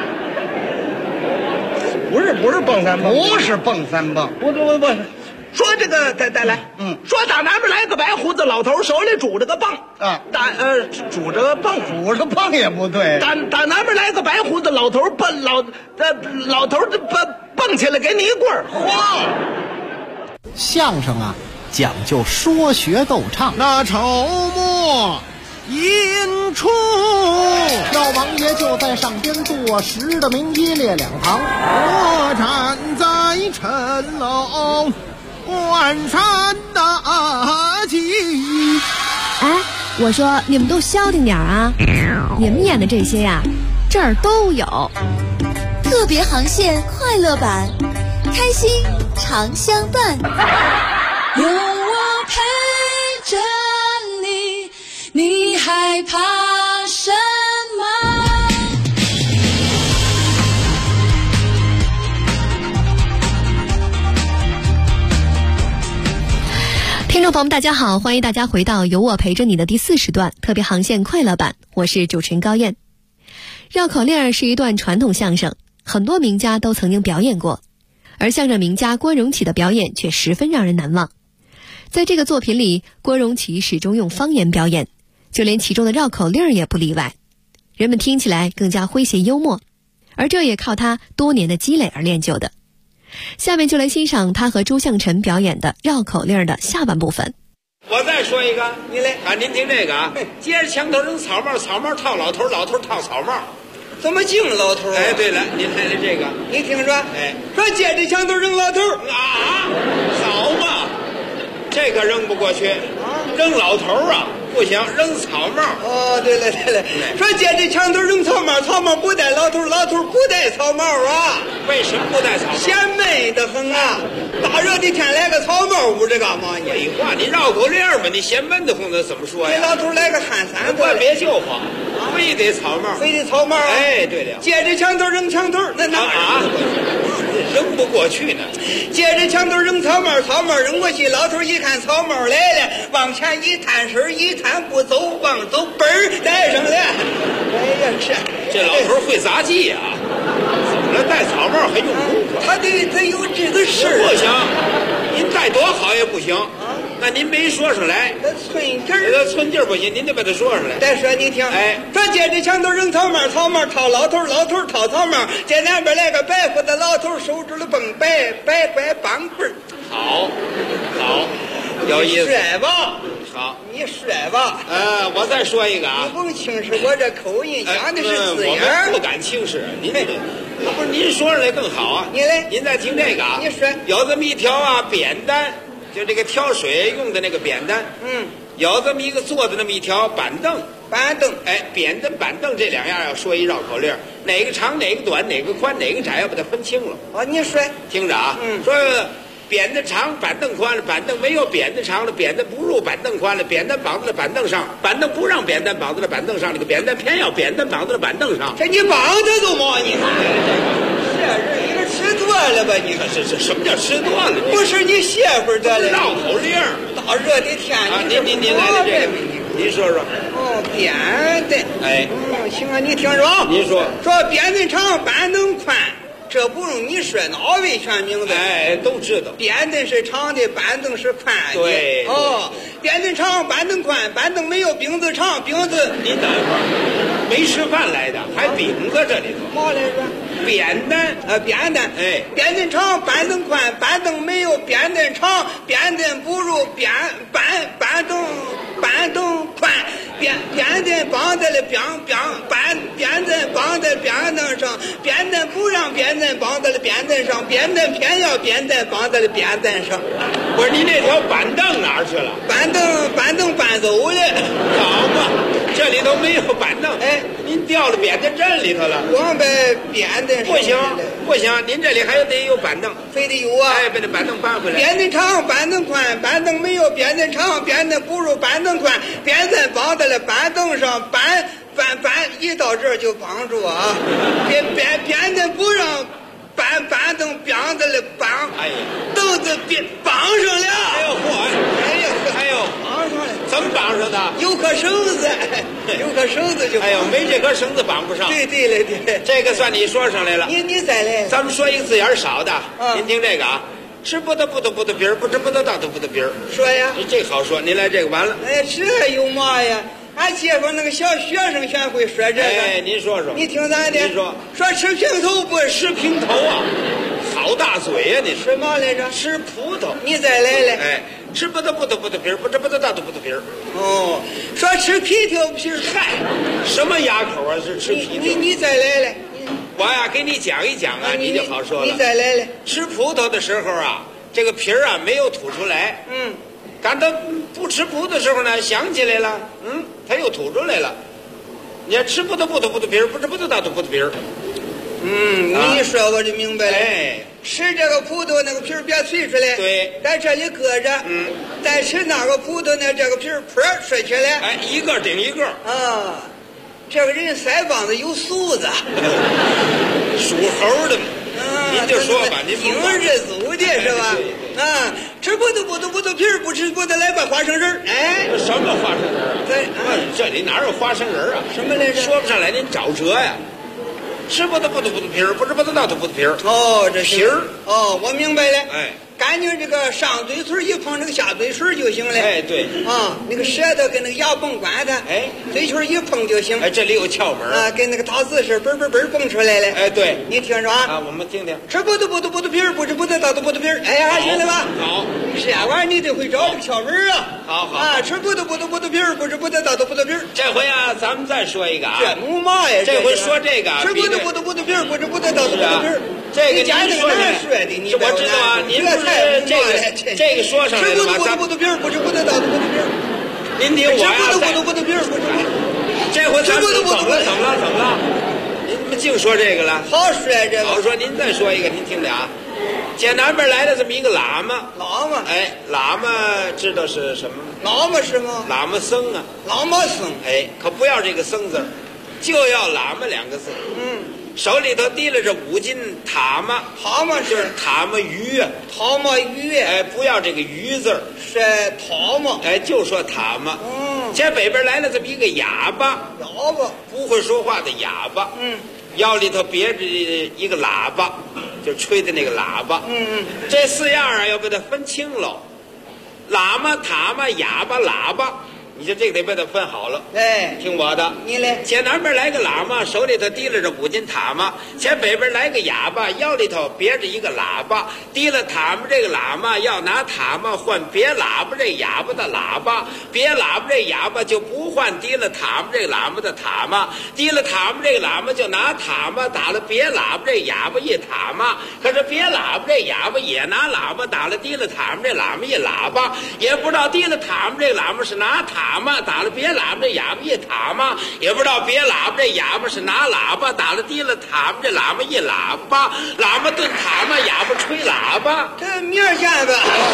Speaker 7: 不是蹦3蹦，
Speaker 14: 不是蹦3蹦，
Speaker 7: 不。说这个再来，说打南边来个白胡子老头，手里拄着个棒啊，拄着棒
Speaker 14: 也不对。
Speaker 7: 打南边来个白胡子老头，老头蹦起来给你一棍儿，
Speaker 14: 哗！
Speaker 15: 相声啊，讲究说学逗唱。
Speaker 14: 那筹末
Speaker 15: 引出。
Speaker 16: 老王爷就在上边坐实的名医列两旁，
Speaker 15: 我站在城楼关山大吉。
Speaker 8: 哎，我说你们都消停点啊！你们演的这些呀，这儿都有。
Speaker 12: 特别航线快乐版，开心常相伴。有我陪着你，你害怕什么？
Speaker 8: 听众朋友们，大家好，欢迎大家回到有我陪着你的第4时段特别航线快乐版，我是主持人高燕。绕口令是一段传统相声，很多名家都曾经表演过，而相声名家郭荣启的表演却十分让人难忘。在这个作品里，郭荣启始终用方言表演，就连其中的绕口令也不例外，人们听起来更加诙谐幽默，而这也靠他多年的积累而练就的。下面就来欣赏他和朱向臣表演的绕口令的下半部分。
Speaker 17: 我再说一个，你来啊！您听这个啊，接着墙头扔草帽，草帽套老头，老头套草帽。
Speaker 18: 怎么敬老头？
Speaker 17: 哎，对了，您来这个，
Speaker 18: 你听说？
Speaker 17: 哎，
Speaker 18: 说接着墙头扔老头
Speaker 17: 啊，好嘛，这个扔不过去，扔老头啊不行，扔草帽。
Speaker 18: 哦，对了，说接着墙头扔草帽，草帽不戴老头，老头不戴草帽啊？
Speaker 17: 为什么不戴草帽？
Speaker 18: 嫌闷得很啊！大热的天来个草帽捂着干嘛呢？
Speaker 17: 废话，你绕口令嘛，你嫌闷得慌，怎么说呀？
Speaker 18: 给老头来个汗衫
Speaker 17: 过来，别救慌，非得草帽，
Speaker 18: 非得草帽啊！
Speaker 17: 哎，对了，
Speaker 18: 接着墙头扔墙头，那
Speaker 17: 扔不过去呢。
Speaker 18: 接着墙头扔草帽，草帽扔过去，老头一看草帽来了，往前一探身，一探不走，往走，嘣儿戴上了。哎呀，
Speaker 17: 这老头会杂技啊！怎么了？戴草帽还用功？
Speaker 18: 他有这个事
Speaker 17: 不行，您戴多好也不行。那您没说上来，
Speaker 18: 那寸劲儿，
Speaker 17: 那寸劲儿不行，您得把它说上来。
Speaker 18: 再说你听，
Speaker 17: 哎，
Speaker 18: 说接着墙头扔草帽，草帽套老头，老头套草帽，这两边来个白胡子老头，手指了蹦白棒棍儿。
Speaker 17: 好，有意思。
Speaker 18: 帅吧？
Speaker 17: 好，
Speaker 18: 你帅吧？
Speaker 17: 我再说一个啊。
Speaker 18: 你甭轻视我这口音，讲的是字眼
Speaker 17: 我们不敢轻视您这个。那不是您说上来更好啊？
Speaker 18: 你来，
Speaker 17: 您再听这个啊。
Speaker 18: 你说
Speaker 17: 有这么一条啊扁担，就这个挑水用的那个扁担。有这么一个坐的那么一条板凳。哎，扁担板凳这两样要说一绕口令，哪个长哪个短，哪个宽哪个窄，要把它分清了。
Speaker 18: 哦，你说，
Speaker 17: 听着啊。说扁担长，板凳宽了，板凳没有扁担长了，扁担不入板凳宽了，扁担绑在了板凳上，板凳不让扁担绑在了板凳上，这个扁担偏要扁担绑在了板凳上。
Speaker 18: 这你绑着都嘛？你看这人你这吃多了吧？你看
Speaker 17: 这什么叫吃多了？
Speaker 18: 不是你歇会儿得了。
Speaker 17: 绕口令，
Speaker 18: 大热的天，
Speaker 17: 您来的这个，您说说。
Speaker 18: 哦，扁担。
Speaker 17: 哎，
Speaker 18: 行啊，你听着啊。
Speaker 17: 您说。
Speaker 18: 说扁担长，板凳宽。这不用你说，哪位全名字？
Speaker 17: 哎，都知道。
Speaker 18: 扁担是长的，板凳是宽的。
Speaker 17: 对。
Speaker 18: 哦，扁担长，板凳宽，板凳没有饼子长，饼子。
Speaker 17: 您等一会儿，没吃饭来的，还饼子这里头。
Speaker 18: 嘛来着？
Speaker 17: 扁担
Speaker 18: 扁担。
Speaker 17: 哎，
Speaker 18: 扁担长，板凳宽，板凳没有扁担长，扁担不如板凳宽。扁担绑在了扁担绑在扁担上，扁担不让扁担绑在了扁担上，扁担偏要扁担绑在了扁担上。
Speaker 17: 不是，你那条板凳哪儿去了？
Speaker 18: 板凳搬走了。
Speaker 17: 好嘛，这里头没有板凳。
Speaker 18: 哎，
Speaker 17: 您掉了扁担阵里头了。
Speaker 18: 光把扁担
Speaker 17: 不行，您这里还得有板凳，
Speaker 18: 非得有啊。
Speaker 17: 哎，把这板凳搬回来。
Speaker 18: 扁担长，板凳宽，板凳没有扁担长，扁担不如板凳宽，扁担绑在了板凳上，板一到这儿就绑住啊。扁担不让板凳绑在了凳子绑上了。
Speaker 17: 哎呦嚯！哎呦，
Speaker 18: 绑上了。
Speaker 17: 怎么绑上的？
Speaker 18: 有颗绳子，就。
Speaker 17: 哎呦，没这根绳子绑不上。
Speaker 18: 对了，
Speaker 17: 这个算你说上来了。
Speaker 18: 你再来。
Speaker 17: 咱们说一个字眼少的。您听这个啊。吃不得皮儿，不吃不得当不得皮儿。
Speaker 18: 说呀，
Speaker 17: 你这好说，您来这个完了。
Speaker 18: 哎，这有嘛呀？俺街坊那个小学生全会说这个。
Speaker 17: 哎，您说说。
Speaker 18: 你听咱的。
Speaker 17: 您说。
Speaker 18: 说吃平头不
Speaker 17: 吃平头啊？好大嘴呀！你
Speaker 18: 吃嘛来着？
Speaker 17: 吃葡萄。
Speaker 18: 你再来来。
Speaker 17: 哎， 吃不得皮儿，不吃不得大肚不得皮儿。
Speaker 18: 哦，说吃皮条皮儿，
Speaker 17: 嗨，什么牙口啊？是吃皮条？
Speaker 18: 你再来来，
Speaker 17: 我呀给你讲一讲啊，你就好说了。
Speaker 18: 你再来来，
Speaker 17: 吃葡萄的时候啊，这个皮儿啊没有吐出来。赶到不吃葡萄的时候呢，想起来了，它又吐出来了。你要吃葡萄皮儿，不吃葡萄大肚不得皮儿。
Speaker 18: 你一说我就明白了。
Speaker 17: 哎，
Speaker 18: 吃这个葡萄那个皮儿别吹出来，
Speaker 17: 对，
Speaker 18: 在这里搁着。再吃那个葡萄呢，这个皮儿噗摔起来。
Speaker 17: 哎，一个顶一个。
Speaker 18: 啊，这个人腮帮子有鬚子，
Speaker 17: 属猴的。您就说吧，您
Speaker 18: 顶日祖的是吧？啊，吃葡萄皮儿，不吃葡萄来把花生仁儿。哎，
Speaker 17: 什么花生仁儿？这里哪有花生仁儿啊？
Speaker 18: 什么来着？
Speaker 17: 说不上来，您找辙呀。吃葡萄皮儿，不吃葡萄大肚皮儿。
Speaker 18: 哦，这
Speaker 17: 皮儿。
Speaker 18: 哦，我明白了。
Speaker 17: 哎，
Speaker 18: 赶紧这个上嘴唇一碰，这个下嘴唇就行了。
Speaker 17: 哎，对。
Speaker 18: 啊，那个舌头跟那个牙甭管它。
Speaker 17: 哎，
Speaker 18: 嘴唇一碰就行。
Speaker 17: 哎，这里有窍门
Speaker 18: 啊，跟那个打字似的，嘣蹦出来了。
Speaker 17: 哎，对，
Speaker 18: 你听着啊。
Speaker 17: 啊，我们听听。
Speaker 18: 吃葡萄皮儿，不吃葡萄大肚皮儿。哎呀，行了吧？
Speaker 17: 好。
Speaker 18: 这玩意儿你得会找这个窍门啊。
Speaker 17: 好。
Speaker 18: 啊，吃葡萄皮儿，不吃葡萄大肚皮儿。
Speaker 17: 这回啊，咱们再说一个啊。
Speaker 18: 这母嘛呀？
Speaker 17: 这回说这个。
Speaker 18: 吃葡萄皮儿，不吃葡萄大肚皮儿。
Speaker 17: 这个
Speaker 18: 家那个难说的，你
Speaker 17: 我知道啊。您不是这个说上来了吗？
Speaker 18: 吃葡萄皮儿，不吃葡萄大肚皮儿。
Speaker 17: 您听我呀。
Speaker 18: 吃葡萄皮儿，不吃。
Speaker 17: 这回咱们怎么了？您们净说这个了。
Speaker 18: 好说这个。
Speaker 17: 好说，您再说一个，您听着啊。解南边来了这么一个喇嘛。
Speaker 18: 喇嘛。
Speaker 17: 哎，喇嘛知道是什么吗？
Speaker 18: 喇嘛是吗？
Speaker 17: 喇嘛僧啊。
Speaker 18: 喇嘛僧。
Speaker 17: 哎，可不要这个僧字，就要喇嘛两个字。手里头提了这5斤塔嘛。
Speaker 18: 塔嘛
Speaker 17: 就是塔嘛鱼啊。
Speaker 18: 塔嘛鱼。
Speaker 17: 哎，不要这个鱼字儿。
Speaker 18: 是塔嘛。
Speaker 17: 哎，就说塔嘛。这北边来了这么一个哑巴。
Speaker 18: 哑巴。
Speaker 17: 不会说话的哑巴。腰里头别着一个喇叭，就吹的那个喇叭。这4样啊，要把它分清喽。喇嘛、塔嘛、哑巴、喇叭，你说这个得把它分好了。
Speaker 18: 哎，
Speaker 17: 听我的。
Speaker 18: 你来。
Speaker 17: 前南边来个喇嘛，手里头提了这5斤塔嘛；前北边来个哑巴，腰里头别着一个喇叭。提了塔嘛这个喇嘛要拿塔嘛换别喇叭这哑巴的喇叭，别喇叭这哑巴就不换提了塔嘛这个喇嘛的塔嘛，提了塔嘛这个喇嘛就拿塔嘛打了别喇叭这哑巴一塔嘛。可是别喇叭这哑巴也拿喇叭打了提了塔嘛这喇嘛一喇叭，也不知道提了塔嘛这喇嘛是拿塔嘛打了别喇叭这哑巴一塔嘛，也不知道别喇叭这哑巴是拿喇叭打了提了塔嘛这喇嘛一喇叭，喇嘛炖塔嘛，哑巴吹喇叭。
Speaker 18: 这明儿见吧。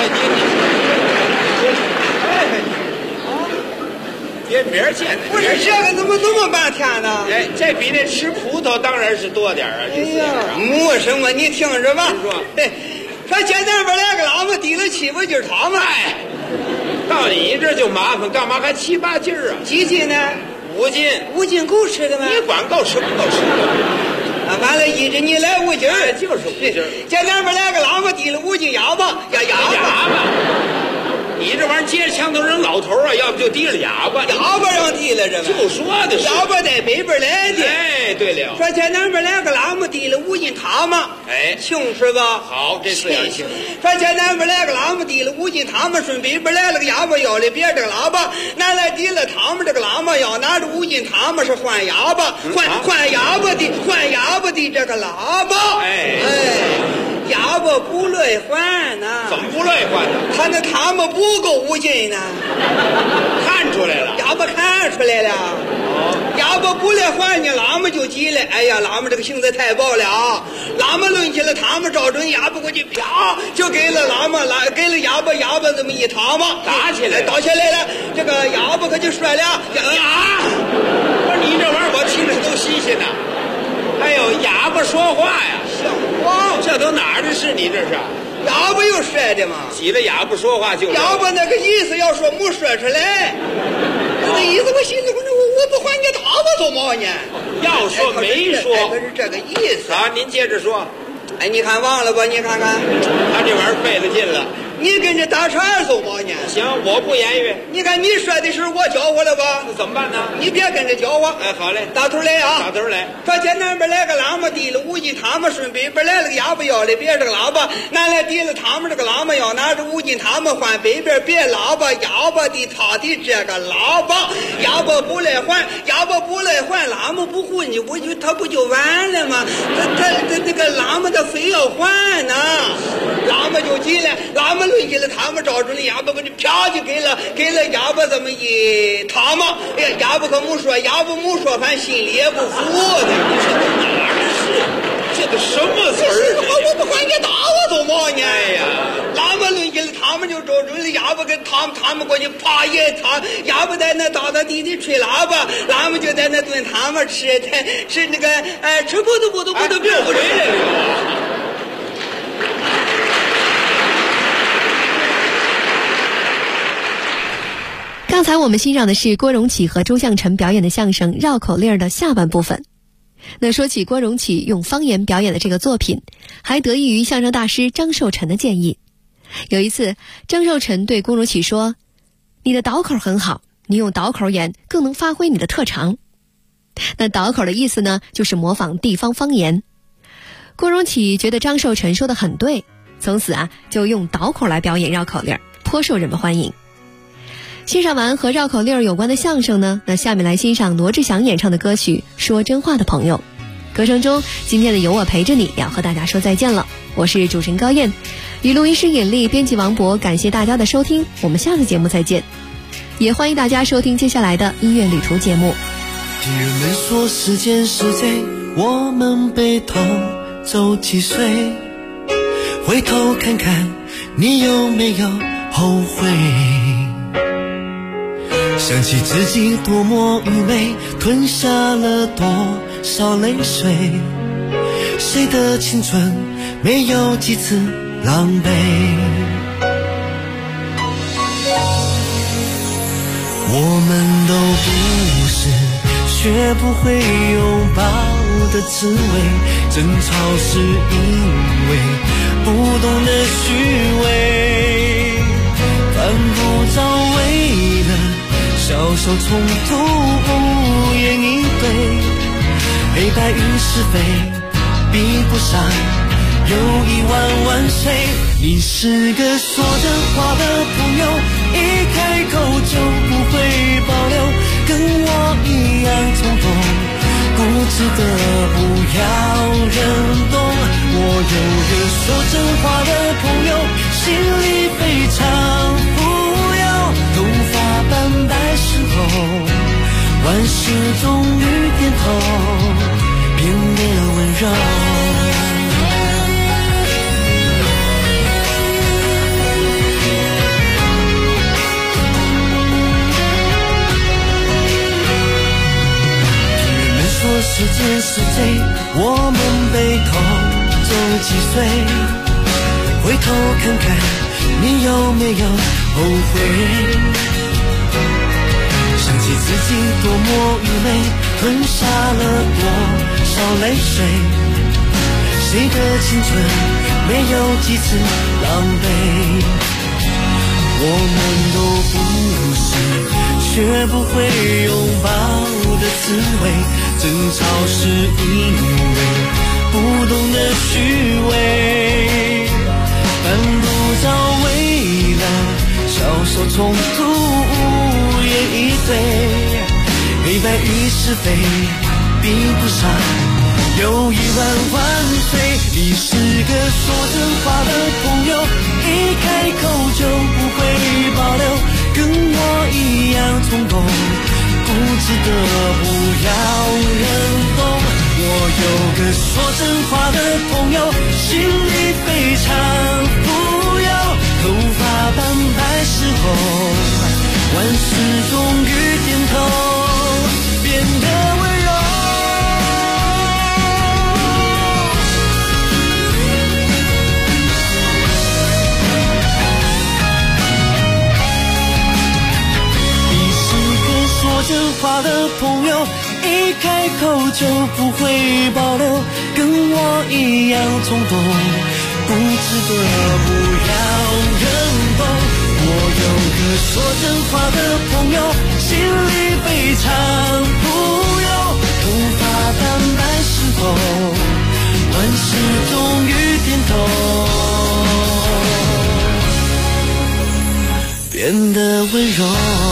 Speaker 17: 别明儿见。
Speaker 18: 不是这个怎么这么半天呢？
Speaker 17: 哎，这比那吃葡萄当然是多点啊。
Speaker 18: 哎呀，没什么，你听着吧。
Speaker 17: 说，
Speaker 18: 说前南边来个喇嘛提了7、8斤塔嘛。
Speaker 17: 哎，到你这就麻烦，干嘛还7、8斤啊？
Speaker 18: 几斤呢
Speaker 17: ？5斤。
Speaker 18: 5斤够吃的吗？
Speaker 17: 你管够吃不够吃？
Speaker 18: 啊，完了，依着你来5斤，
Speaker 17: 就是5斤。
Speaker 18: 前南边来个喇嘛提了5斤哑巴，哑巴。
Speaker 17: 你这玩意儿接着枪头扔老头啊，要不就提着哑巴。
Speaker 18: 哑巴让提了这
Speaker 17: 就说的是。
Speaker 18: 哑巴在北边来的。
Speaker 17: 哎，对了。
Speaker 18: 说前南边来个喇嘛提了5斤塔嘛。
Speaker 17: 哎，
Speaker 18: 清是吧？
Speaker 17: 好，这4样清。
Speaker 18: 说前南边来个喇嘛提了5斤塔嘛，顺北边来了个哑巴腰里别着个喇叭，拿来提了塔嘛，这个喇嘛要拿着5斤塔嘛是换哑巴，换哑巴的这个喇叭。
Speaker 17: 哎。
Speaker 18: 哑巴不乐意换呢。
Speaker 17: 怎么不乐意换呢？
Speaker 18: 他那塔嘛不够5斤呢。
Speaker 17: 看出来了。
Speaker 18: 哑巴看出来了。哑巴不来换呢，喇嘛就急了。哎呀，喇嘛这个性子太暴了啊！喇嘛抡起了塔嘛，照准哑巴过去，啪就给了喇嘛给了哑巴这么一塔嘛，打起来了。这个哑巴可就摔了啊！
Speaker 17: 不是你这玩意儿，我听着都新鲜呐。还有哑巴说话呀，
Speaker 18: 像话，
Speaker 17: 这都哪儿的事？你这是
Speaker 18: 哑巴有说的吗？
Speaker 17: 挤了哑巴说话就
Speaker 18: 哑巴那个意思，要说没说出来，那意思我心里我不还你塔我做嘛呢？
Speaker 17: 要说没说，
Speaker 18: 可是这个意思
Speaker 17: 啊。您接着说。
Speaker 18: 哎，你看忘了吧？你看看，
Speaker 17: 他这玩意儿费了劲了。
Speaker 18: 你跟着大肠走吧呢？
Speaker 17: 行，我不言语。
Speaker 18: 你看你说的是我搅和了吧？
Speaker 17: 那怎么办呢？
Speaker 18: 你别跟着搅和。
Speaker 17: 哎，好嘞，
Speaker 18: 打头来啊！
Speaker 17: 打头来。
Speaker 18: 说前南边来个喇嘛，提了五斤塔嘛，顺北边来了个哑巴腰里别着个喇叭，南来提了他们这个喇嘛腰，拿着五斤塔嘛换北边别喇叭，哑巴的他的这个喇叭，哑巴不来换，哑巴不来换，喇嘛不混你，他不就完了吗？他那个喇嘛他非要换呢，喇嘛就急了，喇嘛抡起了他们找准了哑巴，把这啪就给了哑巴这么一他嘛，哎呀，哑巴可没说，哑巴没说，反正心里也不服的。
Speaker 17: 你说这哪是这个什么词儿？
Speaker 18: 我不管你打我走嘛呢？
Speaker 17: 哎呀，
Speaker 18: 喇嘛抡起了他们就找准了哑巴，跟他们过去啪一他哑巴在那大地的吹喇叭，喇嘛就在那炖他们吃那个吃不都别回来了。
Speaker 8: 刚才我们欣赏的是郭荣启和周向晨表演的相声《绕口令》的下半部分。那说起郭荣启用方言表演的这个作品，还得益于相声大师张寿臣的建议。有一次，张寿臣对郭荣启说：“你的倒口很好，你用倒口演更能发挥你的特长。”那倒口的意思呢，就是模仿地方方言。郭荣启觉得张寿臣说的很对，从此就用倒口来表演绕口令，颇受人们欢迎。欣赏完和绕口令有关的相声呢，那下面来欣赏罗志祥演唱的歌曲《说真话的朋友》。歌声中，今天的有我陪着你要和大家说再见了。我是主持人高燕，与录音师尹丽，编辑王博，感谢大家的收听，我们下次节目再见。也欢迎大家收听接下来的音乐旅途节目。
Speaker 10: 听人们说时间是贼，我们背头走几岁，回头看看你有没有后悔，想起自己多么愚昧，吞下了多少泪水，谁的青春没有几次狼狈，我们都不是学不会拥抱的滋味，争吵是因为不懂得虚伪，犯不着为了小手冲突无言以对，黑白与是非比不上有1000000岁。你是个说真话的朋友，一开口就不会保留，跟我一样冲动，固执的不要人懂。我有个说真话的朋友，心里非常富有，头发斑白时候，万事终于点头，变得温柔。时间是贼，我们背头走几岁，回头看看你有没有后悔，想起自己多么愚昧，吞下了多少泪水，谁的青春没有几次狼狈，我们都不是学不会拥抱的滋味，争吵是因为不懂得虚伪，犯不着为了小手冲突无言以对，黑白与是非比不上有1000000岁。你是个说真话的朋友，一开口就不会保留，跟我一样冲动，固执的不要人懂。我有个说真话的朋友，心里非常富有，头发斑白时候，万事终于点头，变得温柔。你是个说真话的朋友，一开口就不会保留，跟我一样冲动， 不值得不要人懂。我有个说真话的朋友，心里非常富有，头发淡白时候，万事终于点头，变得温柔。